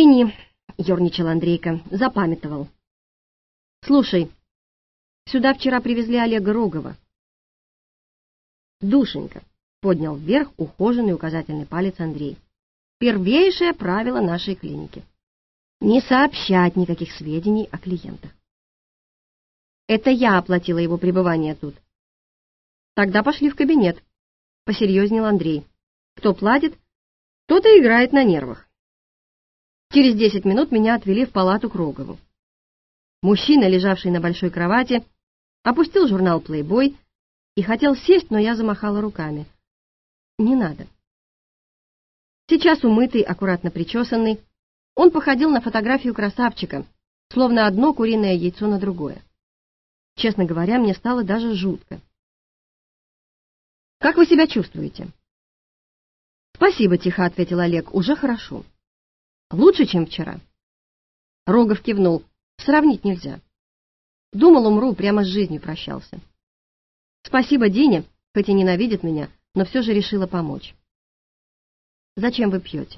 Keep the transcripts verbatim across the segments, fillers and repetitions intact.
извини, ерничал Андрейка, запамятовал. Слушай, сюда вчера привезли Олега Рогова. Душенька, поднял вверх ухоженный указательный палец Андрей. Первейшее правило нашей клиники. Не сообщать никаких сведений о клиентах. Это я оплатила его пребывание тут. Тогда пошли в кабинет, посерьезнел Андрей. Кто платит, тот и играет на нервах. Через десять минут меня отвели в палату к Рогову. Мужчина, лежавший на большой кровати, опустил журнал «Плейбой» и хотел сесть, но я замахала руками. Не надо. Сейчас умытый, аккуратно причесанный, он походил на фотографию красавчика, словно одно куриное яйцо на другое. Честно говоря, мне стало даже жутко. «Как вы себя чувствуете?» «Спасибо», — тихо ответил Олег, — «уже хорошо. Лучше, чем вчера». Рогов кивнул. «Сравнить нельзя. Думал, умру, прямо с жизнью прощался. Спасибо Дине, хоть и ненавидит меня, но все же решила помочь. Зачем вы пьете?»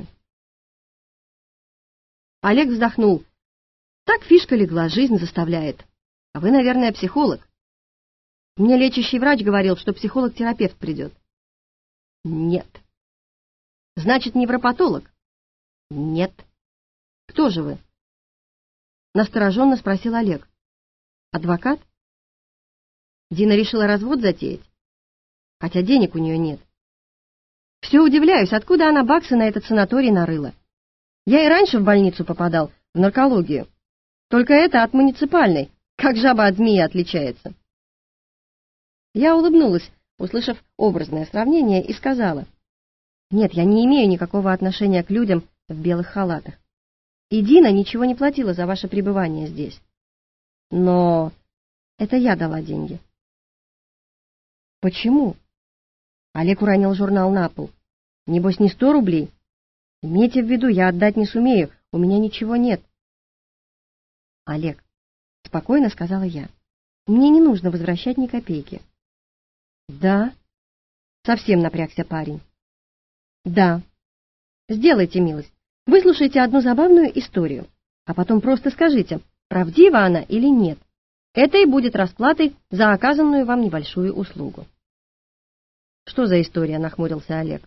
Олег вздохнул. «Так фишка легла, жизнь заставляет. А вы, наверное, психолог. Мне лечащий врач говорил, что психолог-терапевт придет». «Нет». «Значит, невропатолог?» «Нет». «Кто же вы?» Настороженно спросил Олег. «Адвокат?» Дина решила развод затеять, хотя денег у нее нет. Все удивляюсь, откуда она баксы на этот санаторий нарыла. Я и раньше в больницу попадал, в наркологию. Только это от муниципальной, как жаба от змеи отличается. Я улыбнулась, услышав образное сравнение, и сказала: «Нет, я не имею никакого отношения к людям в белых халатах. И Дина ничего не платила за ваше пребывание здесь. Но это я дала деньги». «Почему?» Олег уронил журнал на пол. «Небось, не сто рублей? Имейте в виду, я отдать не сумею, у меня ничего нет». «Олег», — спокойно сказала я, — «мне не нужно возвращать ни копейки». «Да?» — совсем напрягся парень. «Да. Сделайте милость. Выслушайте одну забавную историю, а потом просто скажите, правдива она или нет. Это и будет расплатой за оказанную вам небольшую услугу». «Что за история?» — нахмурился Олег.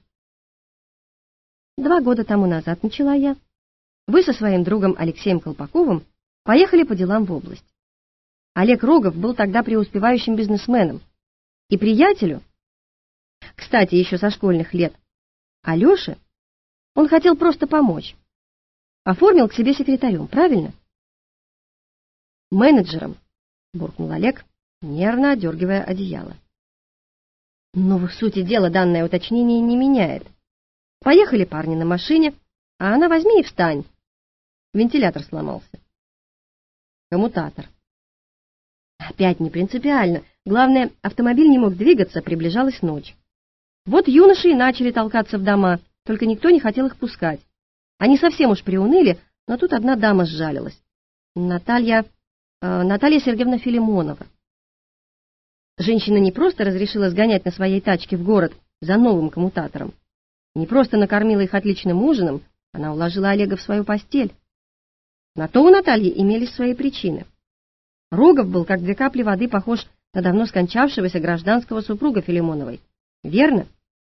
«Два года тому назад начала я. Вы со своим другом Алексеем Колпаковым поехали по делам в область. Олег Рогов был тогда преуспевающим бизнесменом, и приятелю, кстати, еще со школьных лет, Алёше, он хотел просто помочь. Оформил к себе секретарем, правильно?» «Менеджером», — буркнул Олег, нервно одергивая одеяло. Но в сути дела данное уточнение не меняет. Поехали парни на машине, а она возьми и встань. Вентилятор сломался. Коммутатор. Опять не принципиально. Главное, автомобиль не мог двигаться, приближалась ночь. Вот юноши и начали толкаться в дома, только никто не хотел их пускать. Они совсем уж приуныли, но тут одна дама сжалилась. Наталья... Э, Наталья Сергеевна Филимонова. Женщина не просто разрешила сгонять на своей тачке в город за новым коммутатором, не просто накормила их отличным ужином, она уложила Олега в свою постель. На то у Натальи имелись свои причины. Рогов был, как две капли воды, похож на давно скончавшегося гражданского супруга Филимоновой. Верно?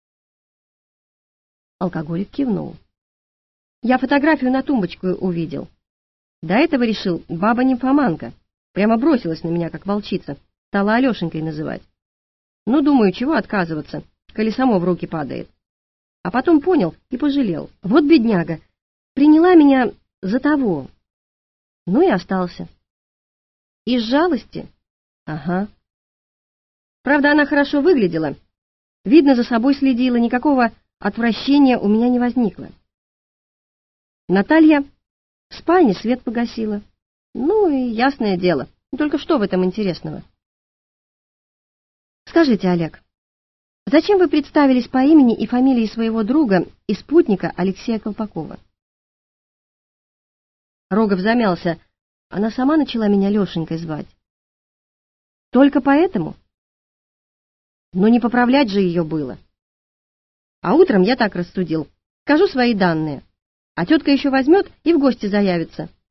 Алкоголик кивнул. Я фотографию на тумбочку увидел. До этого решил, баба-нимфоманка. Прямо бросилась на меня, как волчица. Стала Алешенькой называть. Ну, думаю, чего отказываться, коли само в руки падает. А потом понял и пожалел. Вот бедняга, приняла меня за того. Ну и остался. Из жалости? Ага. Правда, она хорошо выглядела. Видно, за собой следила, никакого отвращения у меня не возникло. Наталья в спальне свет погасила. Ну и ясное дело. Только что в этом интересного? Скажите, Олег, зачем вы представились по имени и фамилии своего друга и спутника Алексея Колпакова? Рогов замялся. Она сама начала меня Лешенькой звать. Только поэтому? Но не поправлять же ее было. А утром я так рассудил. Скажу свои данные. А тетка еще возьмет и в гости заявится.